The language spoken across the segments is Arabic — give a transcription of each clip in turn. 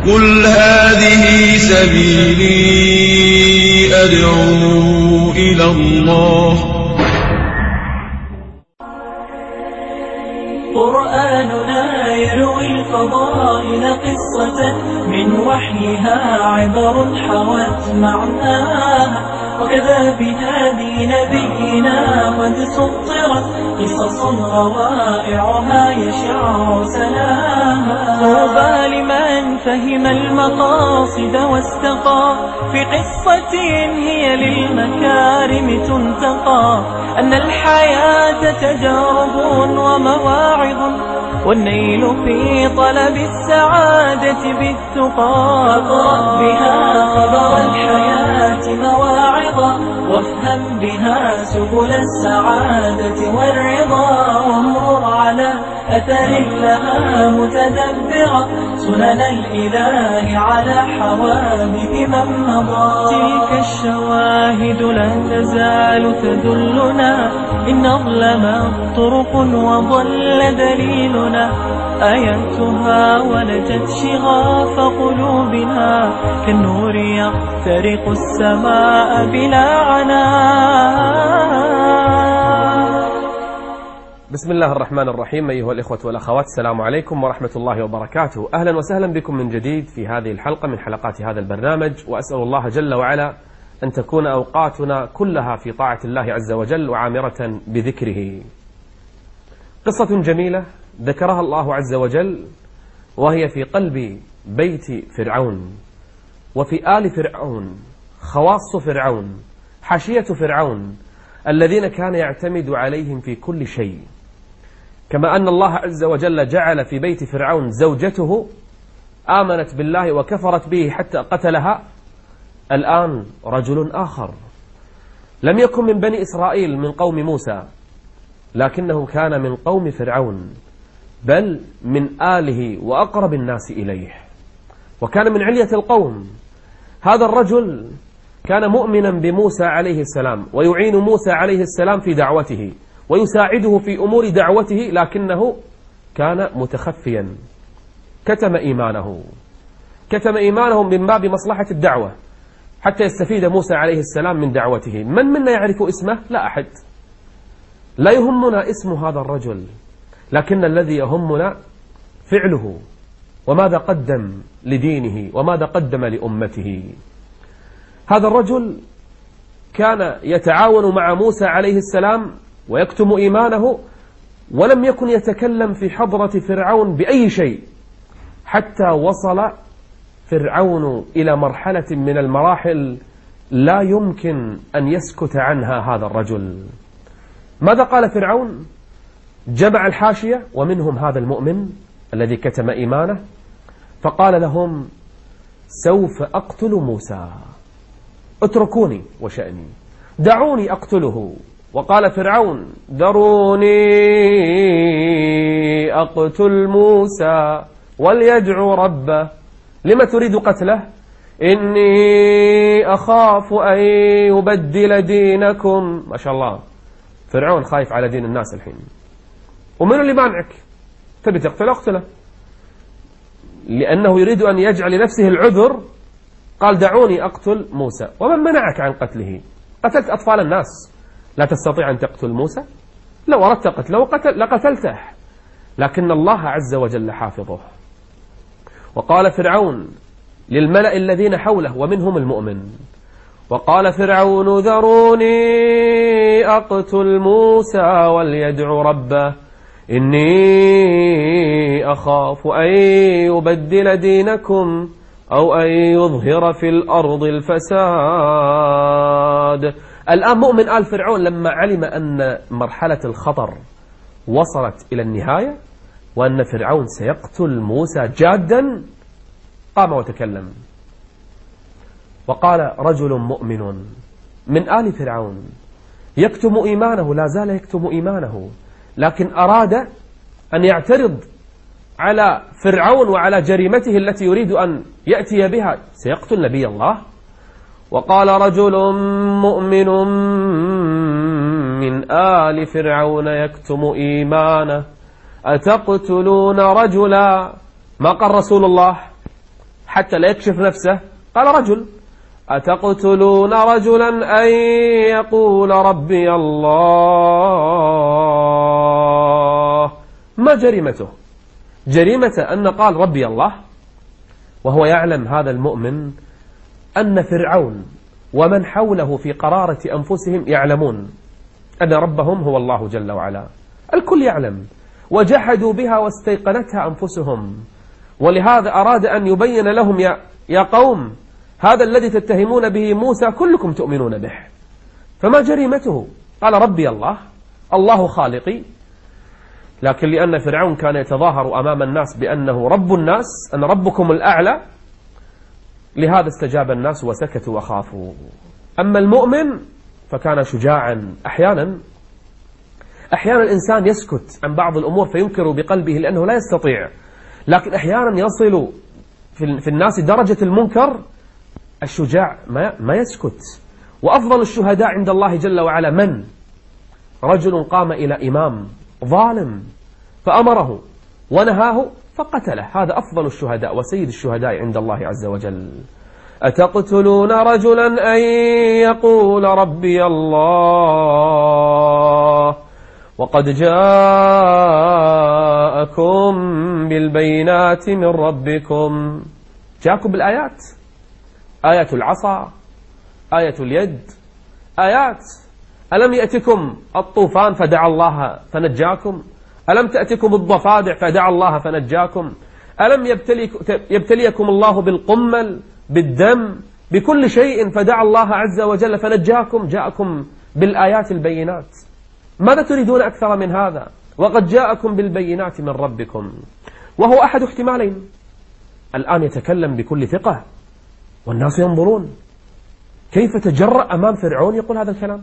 قل هذه سبيلي أدعو إلى الله. قرآننا يروي الفضائل قصة من وحيها عبر حوت معناها، وكذا بهدي نبينا قد سطرت قصص روائعها يشع سناها. طوبى لمن فهم المقاصد واستقى في قصة هي للمكارم تنتقى، أن الحياة تجارب ومواعظ، والنيل في طلب السعادة بالتقى. اقرأ بها خبر الحياة مواعظا، وافهم بها سبل السعادة والرضا، وانظر على أثر لها متدبرا سنن الإله على حوادث من مضى. تلك الشواهد لا تزال تدلنا إن أظلمت طرق وضل دليلنا، آياتها ولجت شغاف قلوبنا كالنور يخترق السماء بلا عناء. بسم الله الرحمن الرحيم. أيها الإخوة والأخوات، السلام عليكم ورحمة الله وبركاته. أهلا وسهلا بكم من جديد في هذه الحلقة من حلقات هذا البرنامج، وأسأل الله جل وعلا أن تكون أوقاتنا كلها في طاعة الله عز وجل وعامرة بذكره. قصة جميلة ذكرها الله عز وجل، وهي في قلب بيت فرعون وفي آل فرعون، خواص فرعون، حاشية فرعون، الذين كان يعتمد عليهم في كل شيء. كما أن الله عز وجل جعل في بيت فرعون زوجته آمنت بالله وكفرت به حتى قتلها، الآن رجل آخر لم يكن من بني إسرائيل من قوم موسى، لكنه كان من قوم فرعون، بل من آله وأقرب الناس إليه، وكان من علية القوم. هذا الرجل كان مؤمنا بموسى عليه السلام، ويعين موسى عليه السلام في دعوته ويساعده في أمور دعوته، لكنه كان متخفيا، كتم إيمانه من باب مصلحة الدعوة حتى يستفيد موسى عليه السلام من دعوته. من منا يعرف اسمه؟ لا أحد. لا يهمنا اسم هذا الرجل، لكن الذي يهمنا فعله، وماذا قدم لدينه وماذا قدم لأمته. هذا الرجل كان يتعاون مع موسى عليه السلام ويكتم إيمانه، ولم يكن يتكلم في حضرة فرعون بأي شيء، حتى وصل فرعون إلى مرحلة من المراحل لا يمكن أن يسكت عنها هذا الرجل. ماذا قال فرعون؟ جمع الحاشية ومنهم هذا المؤمن الذي كتم إيمانه، فقال لهم: سوف أقتل موسى، اتركوني وشأني، دعوني أقتله. وقال فرعون: ذروني أقتل موسى وليدعو ربه. لما تريد قتله؟ إني أخاف أن يبدل دينكم. ما شاء الله، فرعون خايف على دين الناس الحين. ومن اللي مانعك؟ تبي تقتله؟ اقتله، لأنه يريد أن يجعل لنفسه العذر. قال: دعوني أقتل موسى. ومن منعك عن قتله؟ قتلت أطفال الناس، لا تستطيع أن تقتل موسى؟ لو أردت قتله لقتلته، لكن الله عز وجل حافظه. وقال فرعون للملأ الذين حوله ومنهم المؤمن، وقال فرعون: ذروني أقتل موسى وليدعو ربه إني أخاف أن يبدل دينكم أو أن يظهر في الأرض الفساد. الآن مؤمن آل فرعون لما علم أن مرحلة الخطر وصلت إلى النهاية وأن فرعون سيقتل موسى جادا، قام وتكلم وقال: رجل مؤمن من آل فرعون يكتم إيمانه، لا زال يكتم إيمانه، لكن أراد أن يعترض على فرعون وعلى جريمته التي يريد أن يأتي بها، سيقتل نبي الله. وقال: رجل مؤمن من آل فرعون يكتم إيمانه أتقتلون رجلا. ما قال رسول الله: حتى لا يكشف نفسه، قال رجل: أتقتلون رجلا أن يقول ربي الله؟ ما جريمته؟ جريمة أن قال ربي الله، وهو يعلم هذا المؤمن أن فرعون ومن حوله في قرارة أنفسهم يعلمون أن ربهم هو الله جل وعلا، الكل يعلم، وجحدوا بها واستيقنتها أنفسهم. ولهذا أراد أن يبين لهم: يا قوم، هذا الذي تتهمون به موسى كلكم تؤمنون به، فما جريمته؟ قال ربي الله، الله خالقي. لكن لأن فرعون كان يتظاهر أمام الناس بأنه رب الناس، أن ربكم الأعلى، لهذا استجاب الناس وسكتوا وخافوا. أما المؤمن فكان شجاعا. أحيانا الإنسان يسكت عن بعض الأمور فينكر بقلبه لأنه لا يستطيع، لكن أحيانا يصل في الناس درجة المنكر. الشجاع ما يسكت. وأفضل الشهداء عند الله جل وعلا من؟ رجل قام إلى إمام ظالم فأمره ونهاه فقتله، هذا أفضل الشهداء وسيد الشهداء عند الله عز وجل. أتقتلون رجلا أن يقول ربي الله وقد جاءكم بالبينات من ربكم. جاءكم بالآيات، آية العصا، آية اليد، آيات. ألم يأتكم الطوفان فدعا الله فنجاكم؟ ألم تأتكم الضفادع فدعا الله فنجاكم؟ ألم يبتليكم الله بالقمل، بالدم، بكل شيء فدعا الله عز وجل فنجاكم؟ جاءكم بالآيات البينات. ماذا تريدون أكثر من هذا؟ وقد جاءكم بالبينات من ربكم. وهو أحد احتمالين: الآن يتكلم بكل ثقة والناس ينظرون، كيف تجرأ أمام فرعون يقول هذا الكلام،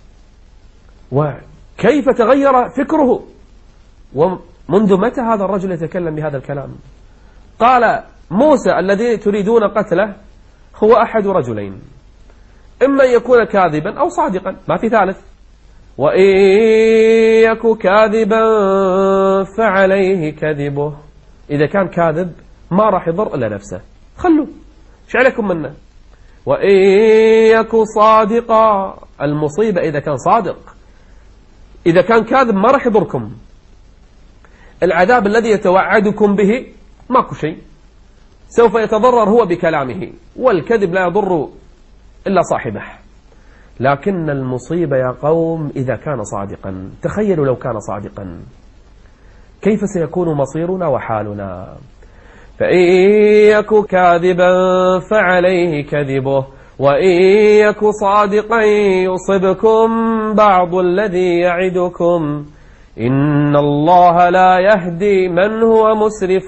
وكيف تغير فكره، ومنذ متى هذا الرجل يتكلم بهذا الكلام؟ قال موسى الذي تريدون قتله هو أحد رجلين، إما يكون كاذبا أو صادقا، ما في ثالث. وإن يك كاذبا فعليه كذبه. إذا كان كاذب ما راح يضر إلا نفسه، خلوه، ايش عليكم منه؟ وإن يك صادقا، المصيبة إذا كان صادق. إذا كان كاذب ما راح يضركم، العذاب الذي يتوعدكم به ماكو شيء، سوف يتضرر هو بكلامه، والكذب لا يضر إلا صاحبه. لكن المصيبة يا قوم إذا كان صادقا. تخيلوا لو كان صادقا كيف سيكون مصيرنا وحالنا. فإن يك كاذبا فعليه كذبه وإن يك صادقا يصبكم بعض الذي يعدكم إن الله لا يهدي من هو مسرف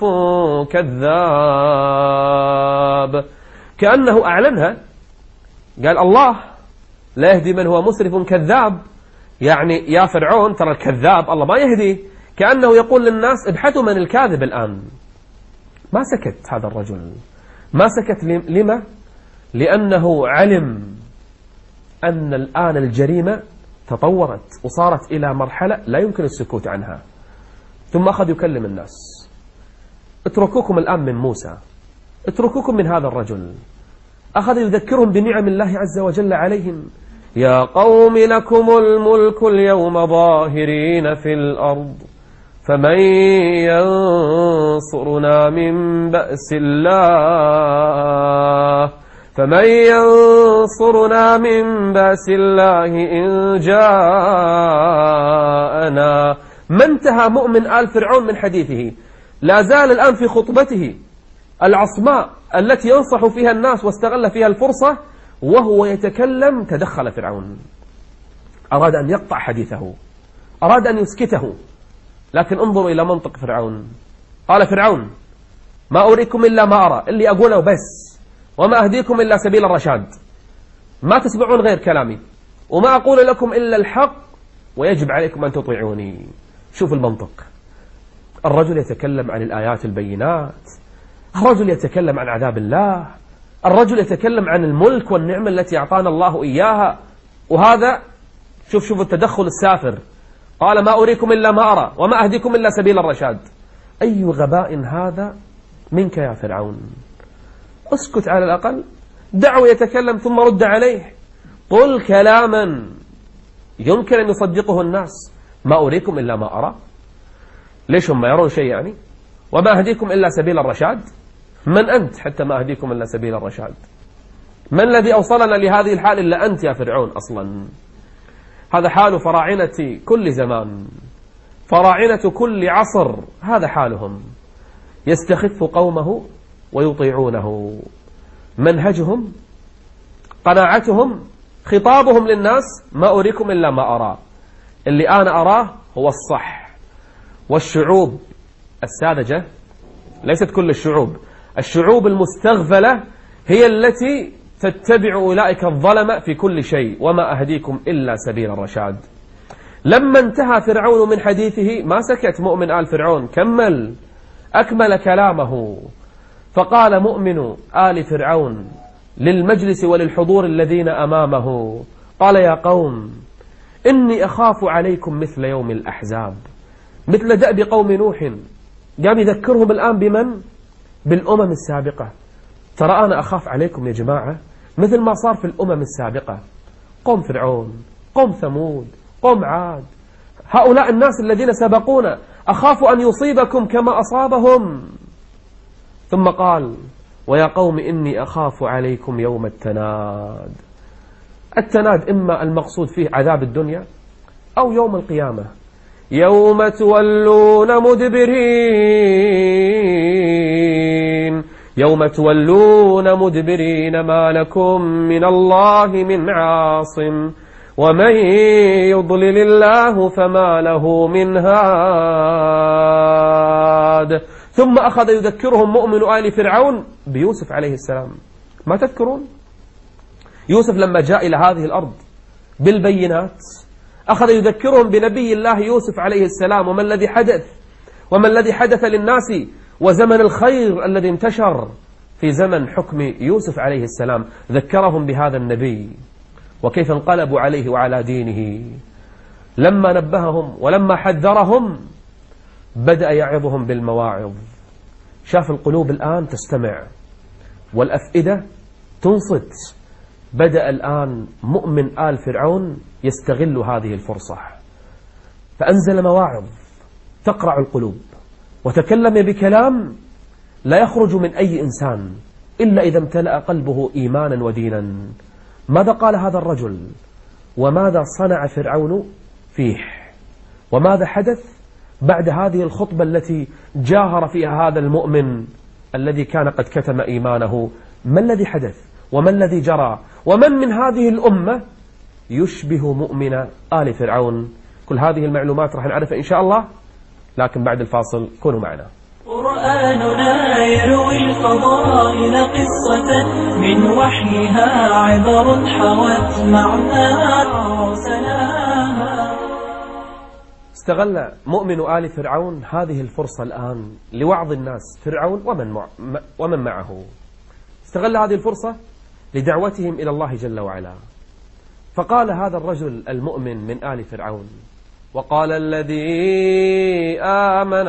كذاب. كأنه أعلنها، قال الله لا يهدي من هو مسرف كذاب، يعني يا فرعون ترى الكذاب الله ما يهدي. كأنه يقول للناس ابحثوا من الكاذب الآن. ما سكت هذا الرجل، ما سكت. لما؟ لأنه علم أن الآن الجريمة تطورت وصارت إلى مرحلة لا يمكن السكوت عنها. ثم أخذ يكلم الناس: اتركوكم الآن من موسى، اتركوكم من هذا الرجل. أخذ يذكرهم بنعم الله عز وجل عليهم: يا قوم لكم الملك اليوم ظاهرين في الأرض فمن ينصرنا من بأس الله إن جاءنا. ما انتهى مؤمن آل فرعون من حديثه، لا زال الآن في خطبته العصماء التي ينصح فيها الناس واستغل فيها الفرصة، وهو يتكلم تدخل فرعون، أراد أن يقطع حديثه، أراد أن يسكته. لكن انظروا إلى منطق فرعون. قال فرعون: ما أريكم إلا ما أرى، اللي أقوله بس، وما أهديكم إلا سبيل الرشاد، ما تسمعون غير كلامي، وما أقول لكم إلا الحق، ويجب عليكم أن تطيعوني. شوف المنطق. الرجل يتكلم عن الآيات البينات، الرجل يتكلم عن عذاب الله، الرجل يتكلم عن الملك والنعمة التي أعطانا الله إياها، وهذا شوف التدخل السافر. قال: ما أريكم إلا ما أرى وما أهديكم إلا سبيل الرشاد. أي غباء هذا منك يا فرعون. اسكت على الأقل، دعه يتكلم ثم رد عليه. قل كلاما يمكن أن يصدقه الناس. ما أريكم إلا ما أرى. ليش هم يرون شيء يعني؟ وما أهديكم إلا سبيل الرشاد. من أنت حتى ما أهديكم إلا سبيل الرشاد؟ من الذي أوصلنا لهذه الحال إلا أنت يا فرعون أصلا؟ هذا حال فراعنة كل زمان، فراعنة كل عصر، هذا حالهم. يستخف قومه ويطيعونه. منهجهم، قناعتهم، خطابهم للناس: ما أريكم إلا ما أرى. اللي أنا أراه هو الصح. والشعوب الساذجة، ليست كل الشعوب، الشعوب المستغفلة هي التي تتبع أولئك الظلمة في كل شيء. وما أهديكم إلا سبيل الرشاد. لما انتهى فرعون من حديثه ما سكت مؤمن آل فرعون، أكمل كلامه. فقال مؤمن آل فرعون للمجلس وللحضور الذين أمامه، قال: يا قوم إني أخاف عليكم مثل يوم الأحزاب، مثل دأب قوم نوح. قام يذكرهم الآن بمن؟ بالأمم السابقة. ترى أنا أخاف عليكم يا جماعة مثل ما صار في الأمم السابقة، قوم فرعون، قوم ثمود، قوم عاد، هؤلاء الناس الذين سبقونا، أخاف أن يصيبكم كما أصابهم. ثم قال: ويا قوم إني أخاف عليكم يوم التناد. التناد إما المقصود فيه عذاب الدنيا أو يوم القيامة، يوم تولون مدبرين، يوم تولون مدبرين ما لكم من الله من عاصم، ومن يضلل الله فما له من هاد. ثم أخذ يذكرهم مؤمن آل فرعون بيوسف عليه السلام. ما تذكرون يوسف لما جاء إلى هذه الأرض بالبينات؟ أخذ يذكرهم بنبي الله يوسف عليه السلام، وما الذي حدث، وما الذي حدث للناس، وزمن الخير الذي انتشر في زمن حكم يوسف عليه السلام. ذكرهم بهذا النبي وكيف انقلبوا عليه وعلى دينه. لما نبههم ولما حذرهم بدأ يعظهم بالمواعظ. شاف القلوب الآن تستمع والأفئدة تنصت. بدأ الآن مؤمن آل فرعون يستغل هذه الفرصة، فأنزل مواعظ تقرع القلوب، وتكلم بكلام لا يخرج من أي إنسان إلا إذا امتلأ قلبه إيمانا ودينا. ماذا قال هذا الرجل؟ وماذا صنع فرعون فيه؟ وماذا حدث بعد هذه الخطبة التي جاهر فيها هذا المؤمن الذي كان قد كتم إيمانه؟ ما الذي حدث وما الذي جرى؟ ومن من هذه الأمة يشبه مؤمن آل فرعون؟ كل هذه المعلومات راح نعرفها إن شاء الله، لكن بعد الفاصل كونوا معنا. قرآننا يروي الفضائل قصة من وحيها عبر حوت معناها سلاما. استغل مؤمن آل فرعون هذه الفرصة الآن لوعظ الناس، فرعون ومن معه. استغل هذه الفرصة لدعوتهم إلى الله جل وعلا. فقال هذا الرجل المؤمن من آل فرعون: وقال الذي آمن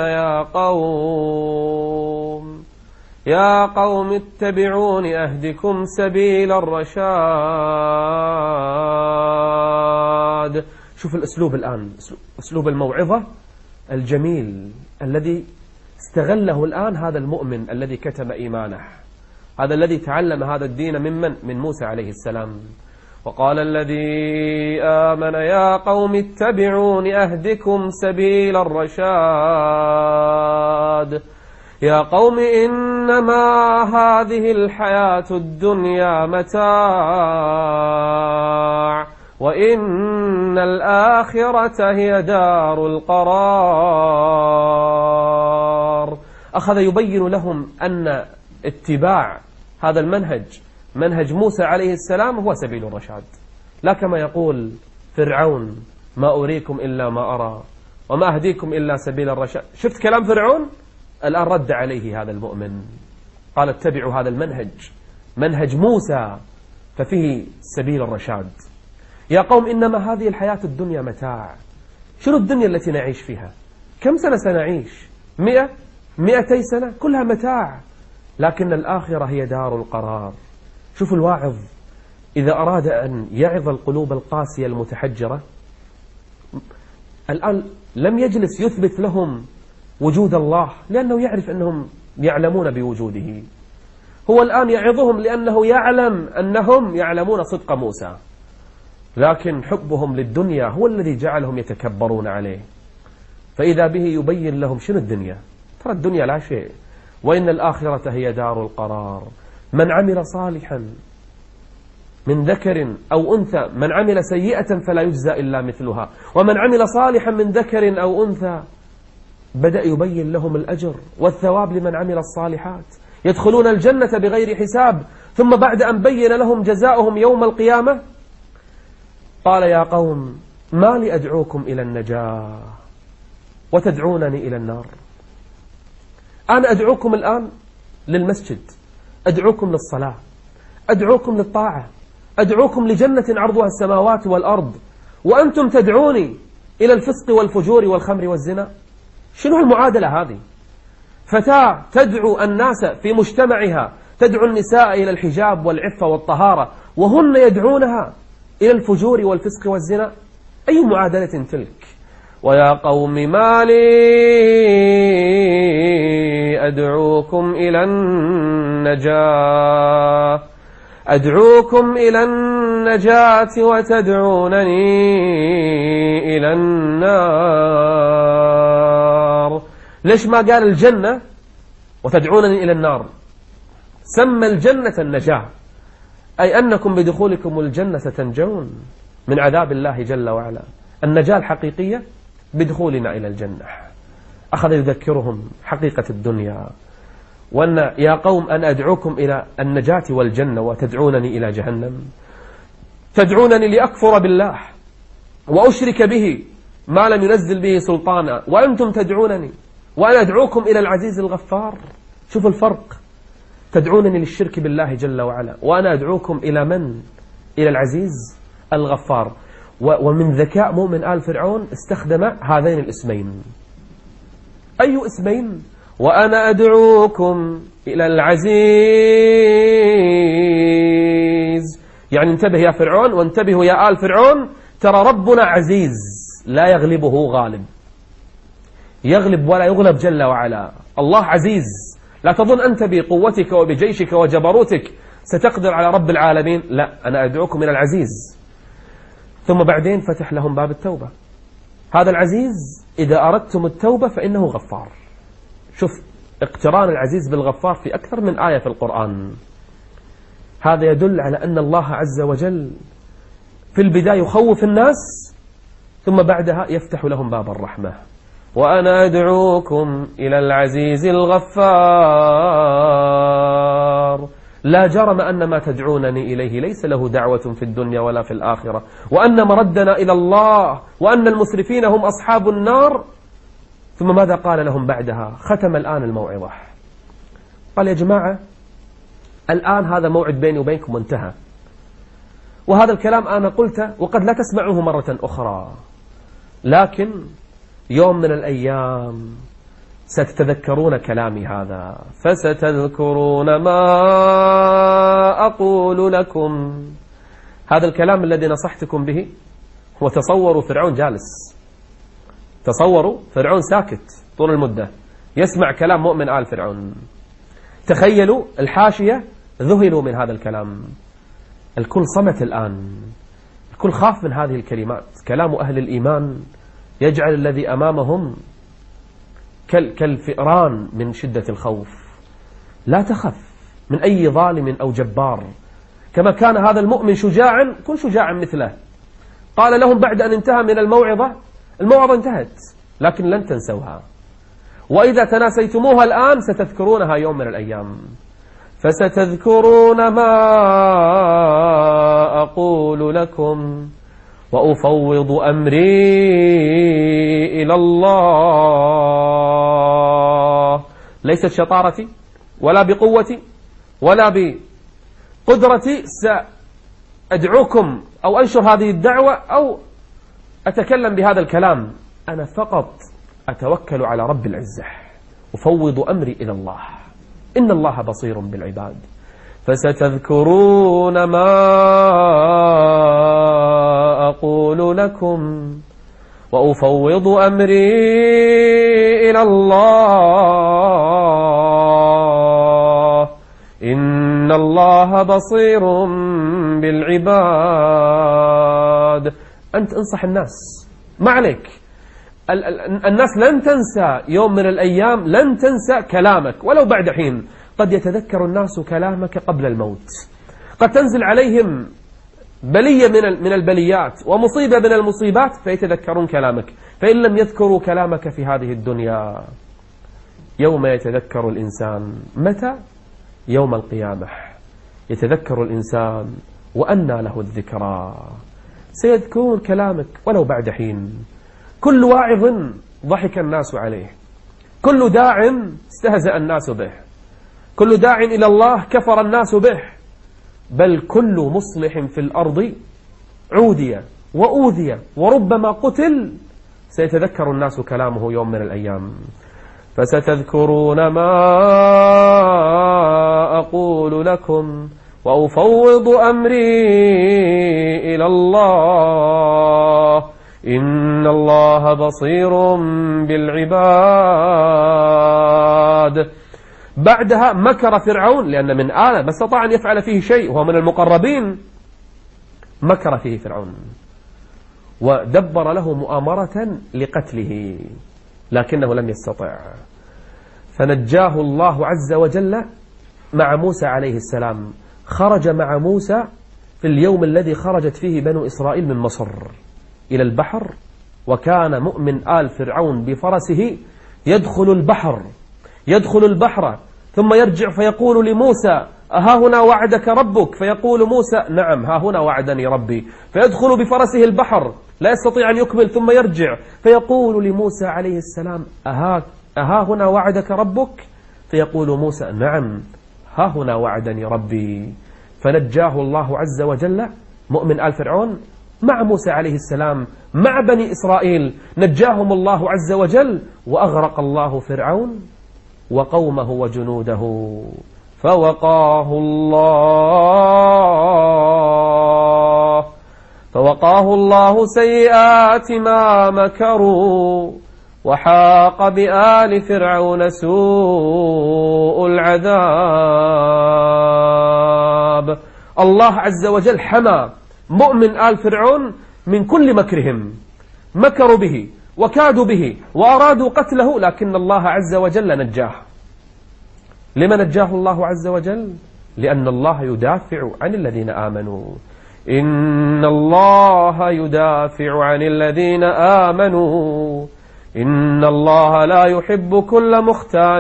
يا قوم اتبعون أهدكم سبيل الرشاد. شوف الأسلوب الآن، أسلوب الموعظة الجميل الذي استغله الآن هذا المؤمن الذي كتم إيمانه، هذا الذي تعلم هذا الدين من موسى عليه السلام. وقال الذي آمن يا قوم اتبعون أهدكم سبيل الرشاد. يا قوم إنما هذه الحياة الدنيا متاع، وإن الآخرة هي دار القرار. أخذ يبين لهم أن اتباع هذا المنهج، منهج موسى عليه السلام، هو سبيل الرشاد، لا كما يقول فرعون: ما أريكم إلا ما أرى وما أهديكم إلا سبيل الرشاد. شفت كلام فرعون؟ الآن رد عليه هذا المؤمن، قال: اتبعوا هذا المنهج، منهج موسى، ففيه سبيل الرشاد. يا قوم إنما هذه الحياة الدنيا متاع. شنو الدنيا التي نعيش فيها؟ كم سنة سنعيش؟ 100 200 سنة؟ كلها متاع. لكن الآخرة هي دار القرار. شوف الواعظ إذا أراد أن يعظ القلوب القاسية المتحجرة، الآن لم يجلس يثبت لهم وجود الله لأنه يعرف أنهم يعلمون بوجوده، هو الآن يعظهم لأنه يعلم أنهم يعلمون صدق موسى، لكن حبهم للدنيا هو الذي جعلهم يتكبرون عليه. فإذا به يبين لهم شنو الدنيا، ترى الدنيا لا شيء، وإن الآخرة هي دار القرار. من عمل صالحا من ذكر أو أنثى، من عمل سيئة فلا يجزى إلا مثلها، ومن عمل صالحا من ذكر أو أنثى، بدأ يبين لهم الأجر والثواب لمن عمل الصالحات، يدخلون الجنة بغير حساب. ثم بعد أن بين لهم جزاؤهم يوم القيامة قال يا قوم ما لي أدعوكم إلى النجاة وتدعونني إلى النار. أنا أدعوكم الآن للمسجد، أدعوكم للصلاة، أدعوكم للطاعة، أدعوكم لجنة عرضها السماوات والأرض، وأنتم تدعوني إلى الفسق والفجور والخمر والزنا. شنو المعادلة هذه؟ فتاة تدعو الناس في مجتمعها، تدعو النساء إلى الحجاب والعفة والطهارة، وهن يدعونها إلى الفجور والفسق والزنا. أي معادلة تلك؟ ويا قوم ما لي أدعوكم إلى النجاة، أدعوكم إلى النجاة وتدعونني إلى النار. ليش ما قال الجنة وتدعونني إلى النار؟ سمى الجنة النجاة، أي أنكم بدخولكم الجنة ستنجون من عذاب الله جل وعلا. النجاة الحقيقية بدخولنا إلى الجنة. أخذ يذكرهم حقيقة الدنيا، وأن يا قوم أن أدعوكم إلى النجاة والجنة وتدعونني إلى جهنم. تدعونني لأكفر بالله وأشرك به ما لم ينزل به سلطانا، وأنتم تدعونني وأنا أدعوكم إلى العزيز الغفار. شوف الفرق، تدعونني للشرك بالله جل وعلا، وأنا أدعوكم إلى من؟ إلى العزيز الغفار. ومن ذكاء مؤمن آل فرعون استخدم هذين الاسمين. أي اسمين؟ وأنا أدعوكم إلى العزيز، يعني انتبه يا فرعون، وانتبهوا يا آل فرعون، ترى ربنا عزيز لا يغلبه غالب، يغلب ولا يغلب جل وعلا. الله عزيز، لا تظن أنت بقوتك وبجيشك وجبروتك ستقدر على رب العالمين، لا، أنا أدعوكم إلى العزيز. ثم بعدين فتح لهم باب التوبة. هذا العزيز إذا أردتم التوبة فإنه غفار. شوف اقتران العزيز بالغفار في أكثر من آية في القرآن. هذا يدل على أن الله عز وجل في البداية يخوف الناس، ثم بعدها يفتح لهم باب الرحمة. وأنا أدعوكم إلى العزيز الغفار. لا جرم أن ما تدعونني إليه ليس له دعوة في الدنيا ولا في الآخرة، وأن مردنا إلى الله، وأن المسرفين هم أصحاب النار. ثم ماذا قال لهم بعدها؟ ختم الآن الموعظة، قال يا جماعة الآن هذا موعد بيني وبينكم وانتهى، وهذا الكلام أنا قلته وقد لا تسمعوه مرة أخرى، لكن يوم من الأيام ستتذكرون كلامي هذا، فستذكرون ما أقول لكم. هذا الكلام الذي نصحتكم به. وتصوروا فرعون جالس، تصوروا فرعون ساكت طول المدة يسمع كلام مؤمن آل فرعون. تخيلوا الحاشية ذهلوا من هذا الكلام، الكل صمت الآن، الكل خاف من هذه الكلمات. كلام أهل الإيمان يجعل الذي أمامهم كالفئران من شدة الخوف. لا تخف من أي ظالم أو جبار، كما كان هذا المؤمن شجاعا كن شجاعا مثله. قال لهم بعد أن انتهى من الموعظة انتهت، لكن لن تنسوها، وإذا تناسيتموها الآن ستذكرونها يوم من الأيام. فستذكرون ما أقول لكم وأفوض أمري إلى الله. ليست شطارتي ولا بقوتي ولا بقدرتي سأدعوكم أو أنشر هذه الدعوة أو أتكلم بهذا الكلام، أنا فقط أتوكل على رب العزة، أفوض أمري إلى الله. إن الله بصير بالعباد. فستذكرون ما أقول لكم وأفوض أمري إلى الله إن الله بصير بالعباد. أنت انصح الناس، ما عليك. الناس لن تنسى يوم من الأيام، لن تنسى كلامك ولو بعد حين. قد يتذكر الناس كلامك قبل الموت، قد تنزل عليهم بلية من البليات ومصيبة من المصيبات فيتذكرون كلامك. فإن لم يذكروا كلامك في هذه الدنيا، يوم يتذكر الإنسان متى؟ يوم القيامة يتذكر الإنسان وأنى له الذكرى. سيذكرون كلامك ولو بعد حين. كل واعظ ضحك الناس عليه، كل داع استهزأ الناس به، كل داع إلى الله كفر الناس به، بل كل مصلح في الأرض عودي وأوذي وربما قتل سيتذكر الناس كلامه يوم من الأيام. فستذكرون ما أقول لكم وأفوض أمري إلى الله إن الله بصير بالعباد. بعدها مكر فرعون، لأن من آلة ما استطاع أن يفعل فيه شيء وهو من المقربين. مكر فيه فرعون ودبر له مؤامرة لقتله لكنه لم يستطع، فنجاه الله عز وجل مع موسى عليه السلام. خرج مع موسى في اليوم الذي خرجت فيه بنو إسرائيل من مصر إلى البحر، وكان مؤمن آل فرعون بفرسه يدخل البحر ثم يرجع فيقول لموسى ها هنا وعدك ربك؟ فيقول موسى نعم ها هنا وعدني ربي. فيدخل بفرسه البحر لا يستطيع أن يكمل ثم يرجع فيقول لموسى عليه السلام أها هنا وعدك ربك؟ فيقول موسى نعم ها هنا وعدني ربي. فنجاه الله عز وجل مؤمن آل فرعون مع موسى عليه السلام مع بني إسرائيل، نجاهم الله عز وجل وأغرق الله فرعون وقومه وجنوده. فوقاه الله سيئات ما مكروا وحاق بآل فرعون سوء العذاب. الله عز وجل حمى مؤمن آل فرعون من كل مكرهم، مكروا به وكادوا به وأرادوا قتله، لكن الله عز وجل نجاه. لما نجاه الله عز وجل؟ لأن الله يدافع عن الذين آمنوا. إن الله يدافع عن الذين آمنوا إن الله لا يحب كل مختال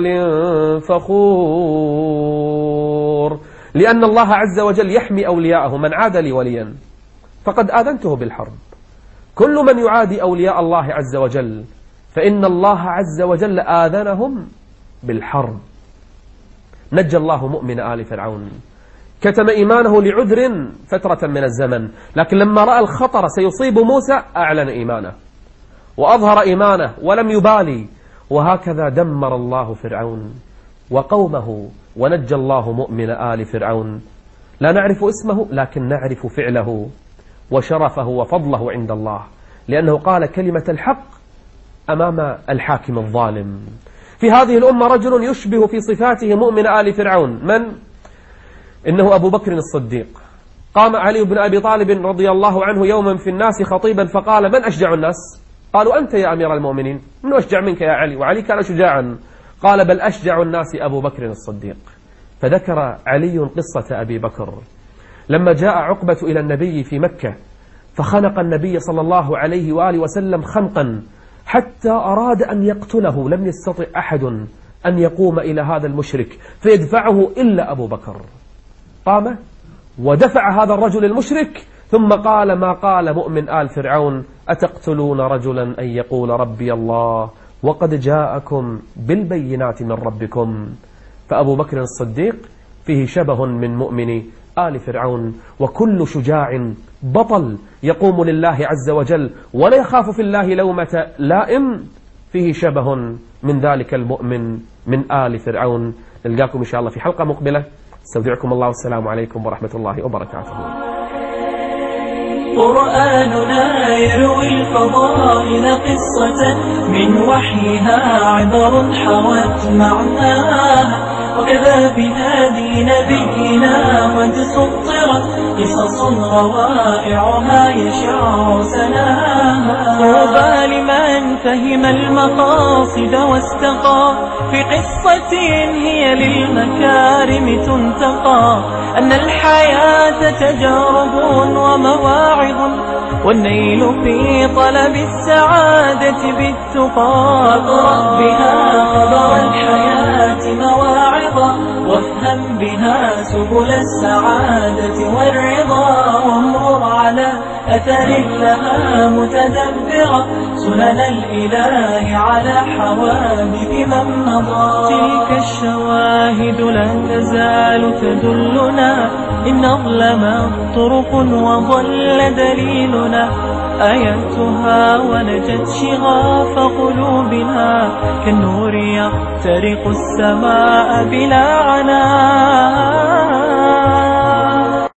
فخور. لأن الله عز وجل يحمي أولياءه. من عاد لي وليا فقد آذنته بالحرب. كل من يعادي أولياء الله عز وجل فإن الله عز وجل آذنهم بالحرب. نجى الله مؤمن آل فرعون، كتم إيمانه لعذر فترة من الزمن، لكن لما رأى الخطر سيصيب موسى أعلن إيمانه وأظهر إيمانه ولم يبالي. وهكذا دمر الله فرعون وقومه ونجى الله مؤمن آل فرعون. لا نعرف اسمه لكن نعرف فعله وشرفه وفضله عند الله، لأنه قال كلمة الحق أمام الحاكم الظالم. في هذه الأمة رجل يشبه في صفاته مؤمن آل فرعون. من؟ إنه أبو بكر الصديق. قام علي بن أبي طالب رضي الله عنه يوما في الناس خطيبا فقال من أشجع الناس؟ قالوا أنت يا أمير المؤمنين. من أشجع منك يا علي؟ وعلي كان شجاعا. قال بل أشجع الناس أبو بكر الصديق. فذكر علي قصة أبي بكر لما جاء عقبة إلى النبي في مكة فخنق النبي صلى الله عليه وآله وسلم خنقا حتى أراد أن يقتله، لم يستطع أحد أن يقوم إلى هذا المشرك فيدفعه إلا أبو بكر. قام ودفع هذا الرجل المشرك ثم قال ما قال مؤمن آل فرعون أتقتلون رجلا أن يقول ربي الله وقد جاءكم بالبينات من ربكم. فأبو بكر الصديق فيه شبه من مؤمن آل فرعون، وكل شجاع بطل يقوم لله عز وجل ولا يخاف في الله لومة لائم فيه شبه من ذلك المؤمن من آل فرعون. نلقاكم إن شاء الله في حلقة مقبلة. استودعكم الله والسلام عليكم ورحمة الله وبركاته. قرآننا يروي الفضائل قصة من وحيها عبر حوت معناها، وكذا بهادي نبينا قد سطرت قصص روائعها يشع سناها. طوبى لمن فهم المقاصد واستقى في قصة هي للمكارم تنتقى، أن الحياة تجارب ومواعظ، والنيل في طلب السعادة بالتقى. اقرأ بها خبر الحياة مواعظا، وافهم بها سبل السعادة والرضا، وامرر على أثر لها متدبرا سنن الإله على حوادث من مضى. تلك الشواهد لا تزال تدلنا، إن أظلمت طرق وضل دليلنا، آياتها ونجت شغاف قلوبنا، كالنور يخترق السماء بلا عناء.